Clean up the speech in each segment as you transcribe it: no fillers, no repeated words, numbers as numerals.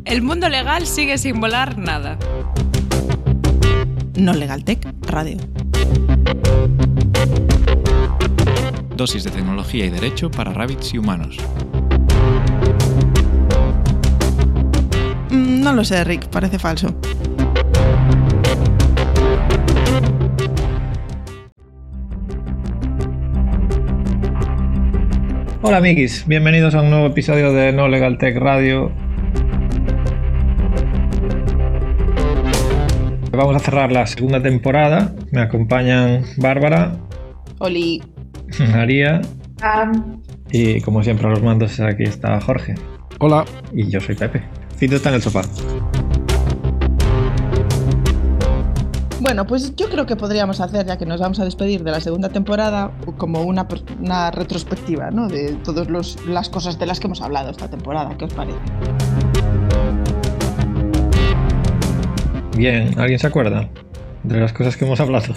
El mundo legal sigue sin volar nada. No Legal Tech Radio. Dosis de tecnología y derecho para rabbits y humanos. No lo sé, Rick, parece falso. Hola amiguis, bienvenidos a un nuevo episodio de No Legal Tech Radio. Vamos a cerrar la segunda temporada. Me acompañan Bárbara, Oli. María y como siempre a los mandos aquí está Jorge. Hola. Y yo soy Pepe. Fito está en el sofá. Bueno, pues yo creo que podríamos hacer, ya que nos vamos a despedir de la segunda temporada, como una retrospectiva, ¿no? De todas las cosas de las que hemos hablado esta temporada. ¿Qué os parece? Bien, ¿alguien se acuerda de las cosas que hemos hablado?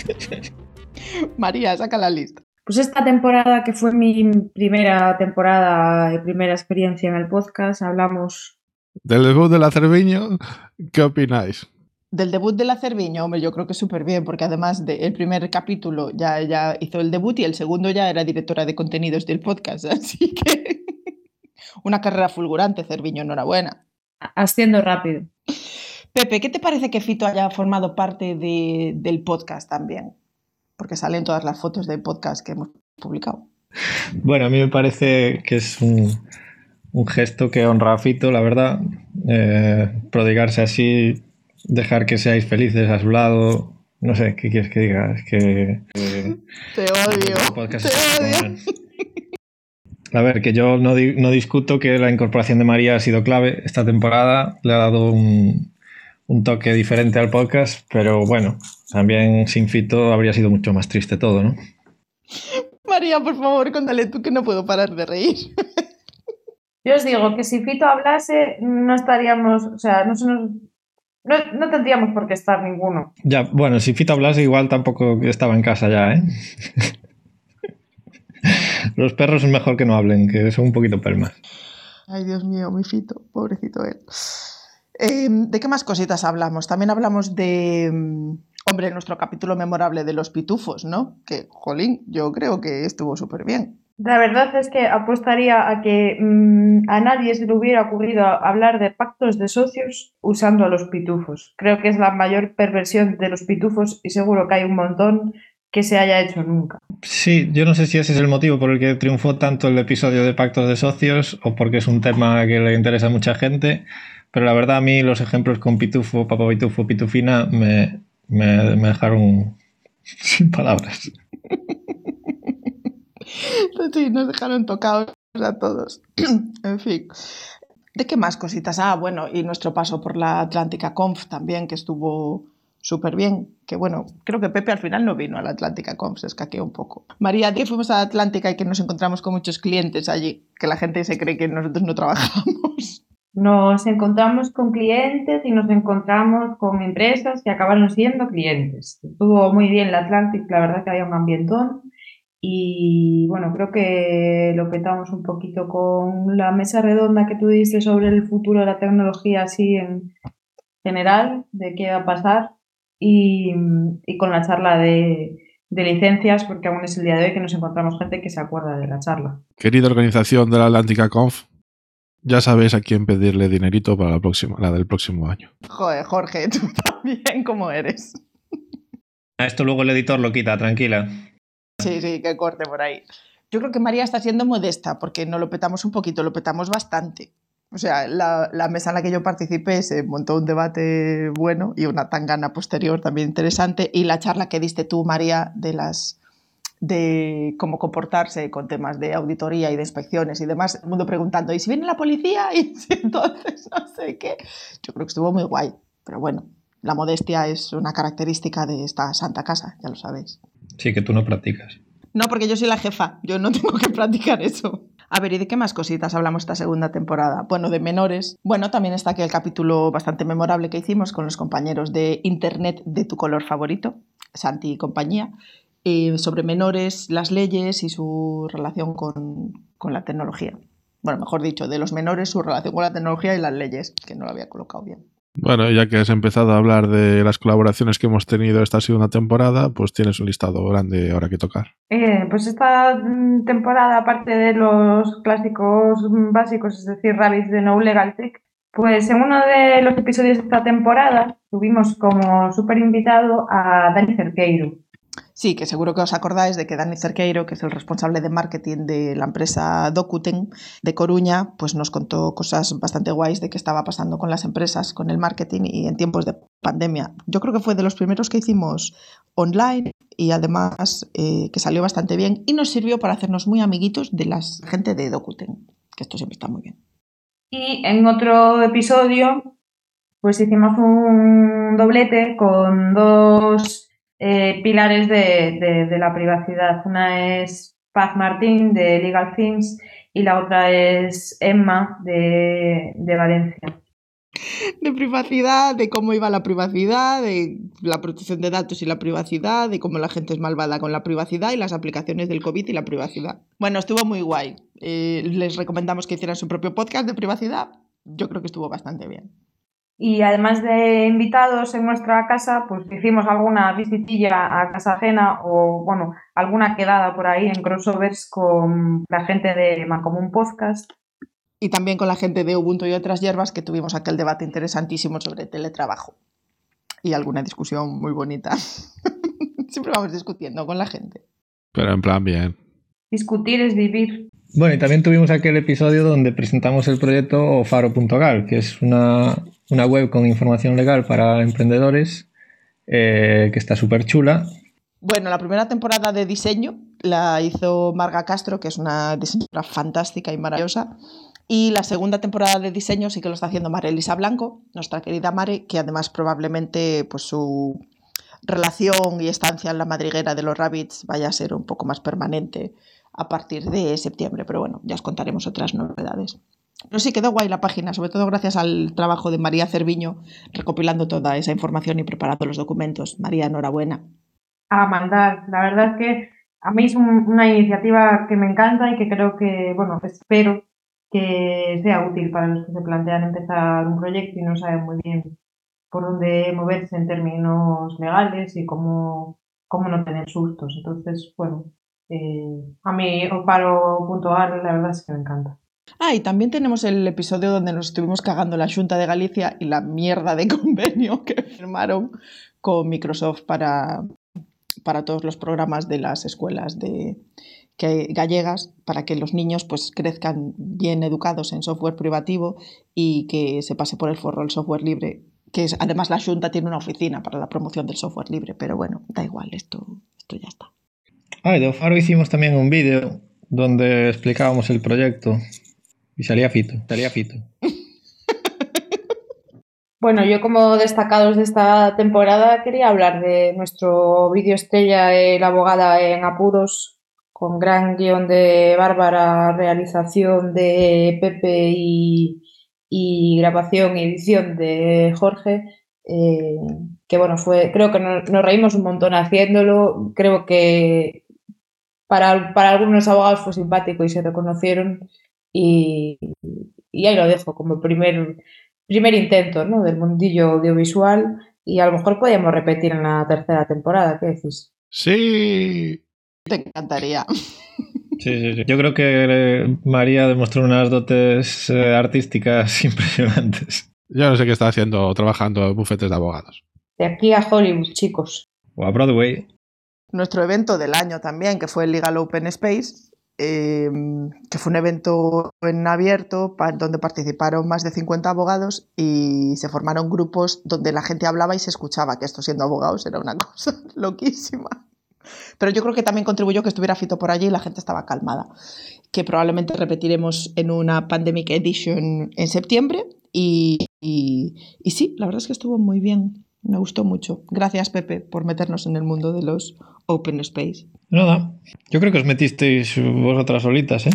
María, saca la lista. Pues esta temporada, que fue mi primera temporada y primera experiencia en el podcast, hablamos... Del debut de la Cerviño, ¿qué opináis? Del debut de la Cerviño, hombre, yo creo que súper bien, porque además del primer capítulo ya hizo el debut y el segundo ya era directora de contenidos del podcast, así que una carrera fulgurante, Cerviño, enhorabuena. Asciendo rápido. Pepe, ¿qué te parece que Fito haya formado parte del podcast también? Porque salen todas las fotos del podcast que hemos publicado. Bueno, a mí me parece que es un gesto que honra a Fito, la verdad. Prodigarse así, dejar que seáis felices a su lado. No sé, ¿qué quieres que diga? Es que... te odio, te odio. A ver, que yo no discuto que la incorporación de María ha sido clave esta temporada. Le ha dado un toque diferente al podcast, pero bueno, también sin Fito habría sido mucho más triste todo, ¿no? María, por favor, cuéntale tú que no puedo parar de reír. Yo os digo que si Fito hablase, no estaríamos, o sea, no tendríamos por qué estar ninguno. Ya, bueno, si Fito hablase igual tampoco estaba en casa ya, ¿eh? Los perros es mejor que no hablen, que son un poquito pelmas. Ay, Dios mío, mi Fito, pobrecito él. ¿De qué más cositas hablamos? También hablamos de, hombre, nuestro capítulo memorable de los pitufos, ¿no? Que, jolín, yo creo que estuvo súper bien. La verdad es que apostaría a que a nadie se le hubiera ocurrido hablar de pactos de socios usando a los pitufos. Creo que es la mayor perversión de los pitufos y seguro que hay un montón que se haya hecho nunca. Sí, yo no sé si ese es el motivo por el que triunfó tanto el episodio de pactos de socios o porque es un tema que le interesa a mucha gente. Pero la verdad a mí los ejemplos con Pitufo, Papá Pitufo, Pitufina me dejaron sin palabras. Sí, nos dejaron tocados a todos. En fin. ¿De qué más cositas? Ah, bueno, y nuestro paso por la Atlántica Conf también, que estuvo súper bien. Que bueno, creo que Pepe al final no vino a la Atlántica Conf, se escaqueó un poco. María, ¿de qué fuimos a la Atlántica y que nos encontramos con muchos clientes allí? Que la gente se cree que nosotros no trabajamos. Nos encontramos con clientes y nos encontramos con empresas que acabaron siendo clientes. Estuvo muy bien la Atlantic, la verdad que había un ambientón y bueno, creo que lo petamos un poquito con la mesa redonda que tú diste sobre el futuro de la tecnología así en general, de qué va a pasar y con la charla de licencias, porque aún es el día de hoy que nos encontramos gente que se acuerda de la charla. Querida organización de la Atlántica Conf, ya sabéis a quién pedirle dinerito para la del próximo año. Joder, Jorge, tú también, ¿cómo eres? A esto luego el editor lo quita, tranquila. Sí, que corte por ahí. Yo creo que María está siendo modesta porque no lo petamos un poquito, lo petamos bastante. O sea, la mesa en la que yo participé se montó un debate bueno y una tangana posterior también interesante, y la charla que diste tú, María, de cómo comportarse con temas de auditoría y de inspecciones y demás, el mundo preguntando, ¿y si viene la policía? Y si entonces no sé qué. Yo creo que estuvo muy guay, pero bueno, la modestia es una característica de esta santa casa, ya lo sabéis. Sí, que tú no practicas. No, porque yo soy la jefa, yo no tengo que practicar eso. A ver, ¿y de qué más cositas hablamos esta segunda temporada? Bueno, de menores. Bueno, también está aquí el capítulo bastante memorable que hicimos con los compañeros de Internet de tu color favorito, Santi y compañía, sobre menores, las leyes y su relación con la tecnología. Bueno, mejor dicho, de los menores, su relación con la tecnología y las leyes, que no lo había colocado bien. Bueno, ya que has empezado a hablar de las colaboraciones que hemos tenido esta segunda temporada, pues tienes un listado grande ahora que tocar. Pues esta temporada, aparte de los clásicos básicos, es decir, Rabbids de No Legal Tech, pues en uno de los episodios de esta temporada tuvimos como súper invitado a Dani Cerqueiro. Sí, que seguro que os acordáis de que Dani Cerqueiro, que es el responsable de marketing de la empresa Docuten de Coruña, pues nos contó cosas bastante guays de qué estaba pasando con las empresas, con el marketing y en tiempos de pandemia. Yo creo que fue de los primeros que hicimos online y además que salió bastante bien y nos sirvió para hacernos muy amiguitos de la gente de Docuten, que esto siempre está muy bien. Y en otro episodio, pues hicimos un doblete con dos pilares de la privacidad. Una es Paz Martín de Legal Things y la otra es Emma de Valencia. De privacidad, de cómo iba la privacidad, de la protección de datos y la privacidad, de cómo la gente es malvada con la privacidad y las aplicaciones del COVID y la privacidad. Bueno, estuvo muy guay. Les recomendamos que hicieran su propio podcast de privacidad. Yo creo que estuvo bastante bien. Y además de invitados en nuestra casa, pues hicimos alguna visitilla a casa ajena o, bueno, alguna quedada por ahí en crossovers con la gente de Mancomun Podcast. Y también con la gente de Ubuntu y otras hierbas, que tuvimos aquel debate interesantísimo sobre teletrabajo. Y alguna discusión muy bonita. Siempre vamos discutiendo con la gente. Pero en plan bien. Discutir es vivir. Bueno, y también tuvimos aquel episodio donde presentamos el proyecto Faro.gal, que es una web con información legal para emprendedores que está súper chula. Bueno, la primera temporada de diseño la hizo Marga Castro, que es una diseñadora fantástica y maravillosa. Y la segunda temporada de diseño sí que lo está haciendo Mare Elisa Blanco, nuestra querida Mare, que además probablemente pues, su relación y estancia en la madriguera de los Rabbids vaya a ser un poco más permanente a partir de septiembre. Pero bueno, ya os contaremos otras novedades. Pero sí, quedó guay la página, sobre todo gracias al trabajo de María Cerviño, recopilando toda esa información y preparando los documentos. María, enhorabuena. A mandar. La verdad es que a mí es una iniciativa que me encanta y que creo que, bueno, espero que sea útil para los que se plantean empezar un proyecto y no saben muy bien por dónde moverse en términos legales y cómo no tener sustos. Entonces, bueno, a mí Oparo.ar la verdad es que me encanta. Ah, y también tenemos el episodio donde nos estuvimos cagando la Xunta de Galicia y la mierda de convenio que firmaron con Microsoft para todos los programas de las escuelas gallegas, para que los niños pues crezcan bien educados en software privativo y que se pase por el forro el software libre, que es, además la Xunta tiene una oficina para la promoción del software libre, pero bueno, da igual, esto ya está. Ah, y de Faro hicimos también un vídeo donde explicábamos el proyecto y salía fito. Bueno, yo como destacados de esta temporada quería hablar de nuestro vídeo estrella, La abogada en apuros, con gran guión de Bárbara, realización de Pepe y grabación y edición de Jorge, que bueno, creo que nos reímos un montón haciéndolo, creo que para algunos abogados fue simpático y se reconocieron y ahí lo dejo como primer intento, ¿no?, del mundillo audiovisual y a lo mejor podríamos repetir en la tercera temporada. ¿Qué decís? Sí. Te encantaría. Sí. Yo creo que María demostró unas dotes artísticas impresionantes. Yo no sé qué está haciendo, trabajando en bufetes de abogados. De aquí a Hollywood, chicos. O a Broadway. Nuestro evento del año también, que fue el Legal Open Space, que fue un evento en abierto donde participaron más de 50 abogados y se formaron grupos donde la gente hablaba y se escuchaba, que esto siendo abogados era una cosa loquísima. Pero yo creo que también contribuyó que estuviera Fito por allí y la gente estaba calmada, que probablemente repetiremos en una Pandemic Edition en septiembre y sí, la verdad es que estuvo muy bien, me gustó mucho. Gracias, Pepe, por meternos en el mundo de los Open Space. Nada, yo creo que os metisteis vosotras solitas, ¿eh?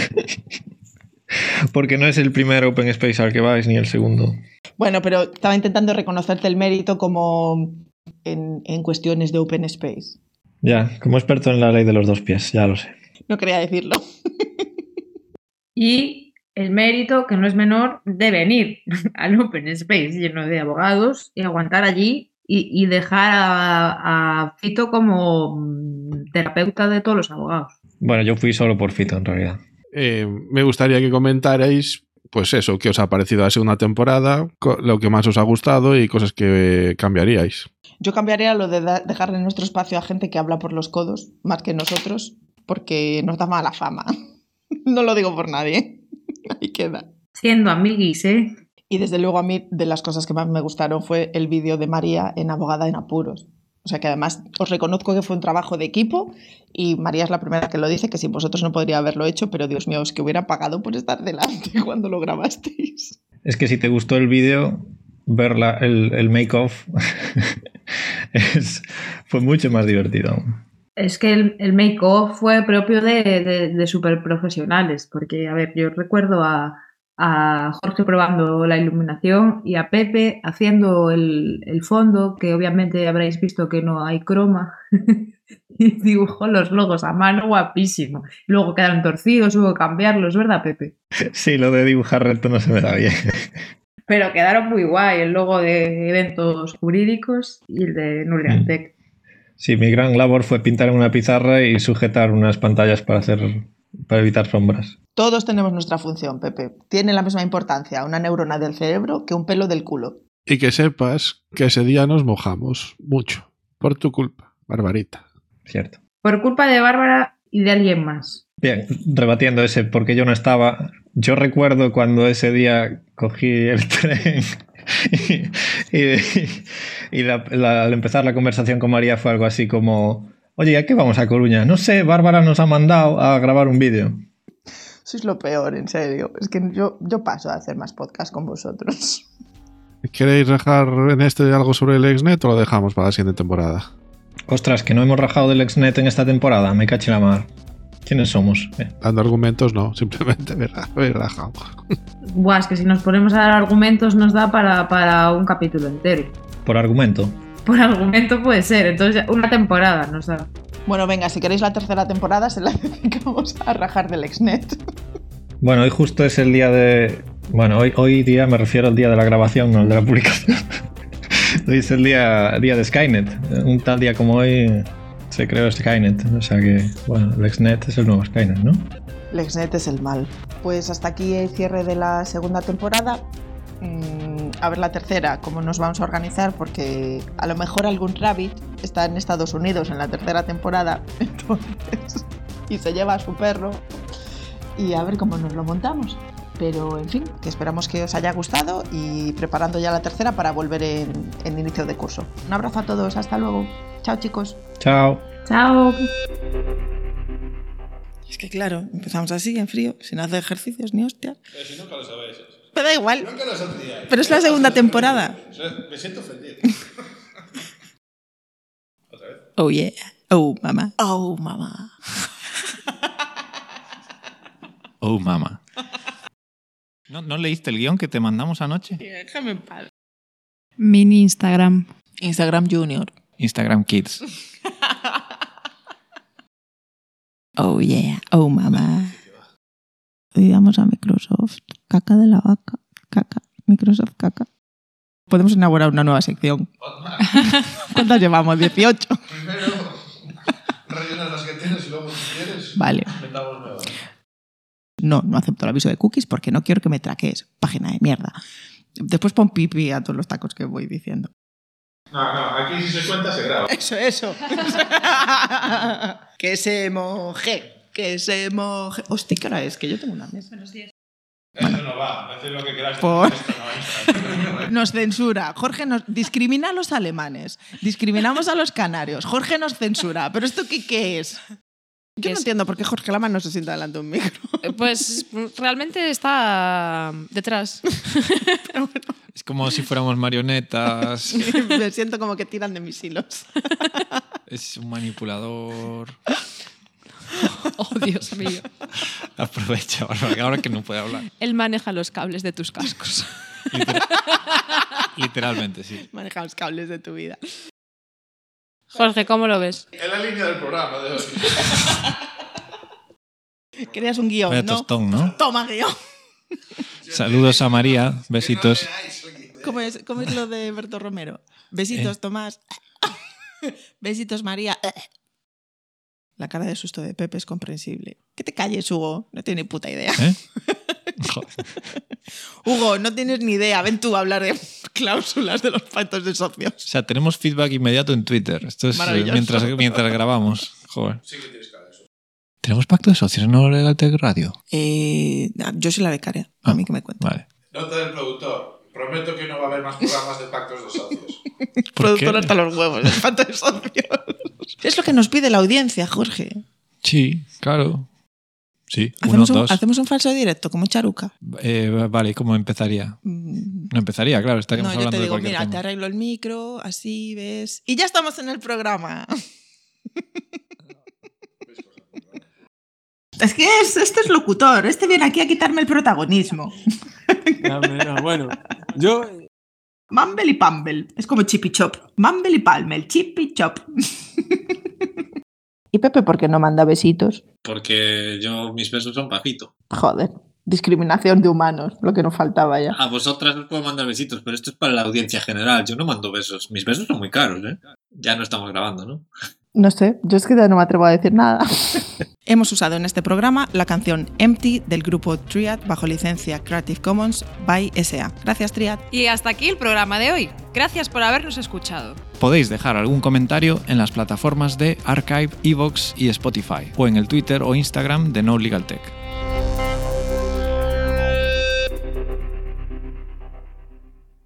Porque no es el primer Open Space al que vais, ni el segundo. Bueno, pero estaba intentando reconocerte el mérito como en cuestiones de Open Space. Ya, como experto en la ley de los dos pies, ya lo sé. No quería decirlo. Y el mérito, que no es menor, de venir al Open Space lleno de abogados y aguantar allí y dejar a Fito como terapeuta de todos los abogados. Bueno, yo fui solo por Fito, en realidad. Me gustaría que comentarais, pues eso, qué os ha parecido la segunda temporada, lo que más os ha gustado y cosas que cambiaríais. Yo cambiaría lo de dejarle nuestro espacio a gente que habla por los codos, más que nosotros, porque nos da mala fama. No lo digo por nadie. Ahí queda. Siendo amiguis, ¿eh? Y desde luego a mí de las cosas que más me gustaron fue el vídeo de María en Abogada en Apuros. O sea que además os reconozco que fue un trabajo de equipo y María es la primera que lo dice, que sin vosotros no podría haberlo hecho, pero Dios mío, es que hubiera pagado por estar delante cuando lo grabasteis. Es que si te gustó el vídeo, ver el make-off fue mucho más divertido. Es que el make-off fue propio de super profesionales, porque, a ver, yo recuerdo a Jorge probando la iluminación y a Pepe haciendo el fondo, que obviamente habréis visto que no hay croma, y dibujó los logos a mano guapísimo. Luego quedaron torcidos, hubo que cambiarlos, ¿verdad, Pepe? Sí, lo de dibujar recto no se me da bien. Pero quedaron muy guay, el logo de eventos jurídicos y el de Nurriantec. Sí, mi gran labor fue pintar en una pizarra y sujetar unas pantallas para evitar sombras. Todos tenemos nuestra función, Pepe. Tiene la misma importancia una neurona del cerebro que un pelo del culo. Y que sepas que ese día nos mojamos mucho. Por tu culpa, Barbarita. Cierto. Por culpa de Bárbara y de alguien más. Bien, rebatiendo ese, porque yo no estaba. Yo recuerdo cuando ese día cogí el tren y al empezar la conversación con María fue algo así como: oye, ¿a qué vamos a Coruña? No sé, Bárbara nos ha mandado a grabar un vídeo. Sois lo peor, en serio. Es que yo paso a hacer más podcast con vosotros. ¿Queréis rajar en algo sobre el XNet o lo dejamos para la siguiente temporada? Ostras, que no hemos rajado del XNet en esta temporada. Me caché la mar. ¿Quiénes somos? Dando argumentos no, simplemente me he rajado. Buah, es que si nos ponemos a dar argumentos nos da para un capítulo entero. ¿Por argumento? Por argumento puede ser, entonces una temporada nos da. Bueno, venga, si queréis la tercera temporada se la dedicamos a rajar del XNet. Bueno, hoy justo es el día de... Bueno, hoy día me refiero al día de la grabación, no al de la publicación. Hoy es el día de Skynet. Un tal día como hoy se creó Skynet. O sea que, bueno, el XNet es el nuevo Skynet, ¿no? El XNet es el mal. Pues hasta aquí el cierre de la segunda temporada. A ver la tercera, cómo nos vamos a organizar, porque a lo mejor algún Rabbit está en Estados Unidos en la tercera temporada, entonces, y se lleva a su perro, y a ver cómo nos lo montamos. Pero, en fin, que esperamos que os haya gustado y preparando ya la tercera para volver en inicio de curso. Un abrazo a todos, hasta luego. Chao, chicos. Chao. Chao. Es que claro, empezamos así, en frío, sin hacer ejercicios ni hostias. Pero si nunca lo sabéis. Pero da igual. Nunca lo sabíais. Pero es la segunda temporada. Me siento ofendido. ¿Otra vez? Oh yeah. Oh mamá. Oh mamá. Oh, mama. ¿No leíste el guión que te mandamos anoche? Déjame en paz. Mini Instagram. Instagram Junior. Instagram Kids. Oh yeah. Oh mamá. Hoy vamos a Microsoft. Caca de la vaca. Caca. Microsoft caca. Podemos inaugurar una nueva sección. ¿Cuántas llevamos? 18. Primero rellenas las que tienes y luego si quieres Vale. inventamos nuevas. No acepto el aviso de cookies porque no quiero que me traquees. Página de mierda. Después pon pipi a todos los tacos que voy diciendo. No, aquí si se cuenta se graba. Eso. Que se moje. Que se moje. Hostia, ¿qué hora es? Que yo tengo una mesa. Buenos días. Eso no va, haced lo que queráis. Por... Esto no es. Nos censura. Jorge nos discrimina a los alemanes. Discriminamos a los canarios. Jorge nos censura. ¿Pero esto qué es? Yo no entiendo por qué Jorge Lama no se sienta delante de un micro. Pues realmente está detrás. Pero bueno, Es como si fuéramos marionetas. me siento como que tiran de mis hilos. Es un manipulador. Oh, Dios mío. Aprovecha, Bárbara, ahora que no puede hablar. Él maneja los cables de tus cascos. Literalmente, sí. Maneja los cables de tu vida. Jorge, ¿cómo lo ves? En la línea del programa de hoy. Querías un guión, Vaya ¿no? tostón, ¿no? Toma guión. Saludos a María, besitos. ¿Cómo es lo de Berto Romero? Besitos, Tomás. Besitos, María. La cara de susto de Pepe es comprensible. Que te calles, Hugo. No tienes ni puta idea. Joder. Hugo, no tienes ni idea. Ven tú a hablar de cláusulas de los pactos de socios. O sea, tenemos feedback inmediato en Twitter. Esto es Maravilloso. mientras grabamos. Joder. Sí que tienes cara de eso. ¿Tenemos pacto de socios en No Legal Tech Radio? Yo soy la becaria. A mí que me cuenten. Vale. Nota del productor. Prometo que no va a haber más programas de pactos de socios. Productor hasta los huevos. El pacto de socios. Es lo que nos pide la audiencia, Jorge. Sí, claro. Sí, dos. ¿Hacemos un falso directo como Charuca? Vale, ¿cómo empezaría? No empezaría, claro, estaríamos yo hablando te digo, de cualquier mira, tema. te arreglo el micro, así, ¿ves? Y ya estamos en el programa. Es que este es locutor, este viene aquí a quitarme el protagonismo. No, bueno, yo... Mumble y Pumble, es como Chip y Chop. Mumble y Palmel, Chip y Chop. ¿Y Pepe por qué no manda besitos? Porque mis besos son pajito. Joder, discriminación de humanos, lo que nos faltaba ya. A vosotras os puedo mandar besitos, pero esto es para la audiencia general. Yo no mando besos. Mis besos son muy caros, ¿eh? Ya no estamos grabando, ¿no? No sé, yo es que ya no me atrevo a decir nada. Hemos usado en este programa la canción Empty del grupo Triad bajo licencia Creative Commons by SA. Gracias, Triad. Y hasta aquí el programa de hoy. Gracias por habernos escuchado. Podéis dejar algún comentario en las plataformas de Archive, Evox y Spotify, o en el Twitter o Instagram de No Legal Tech.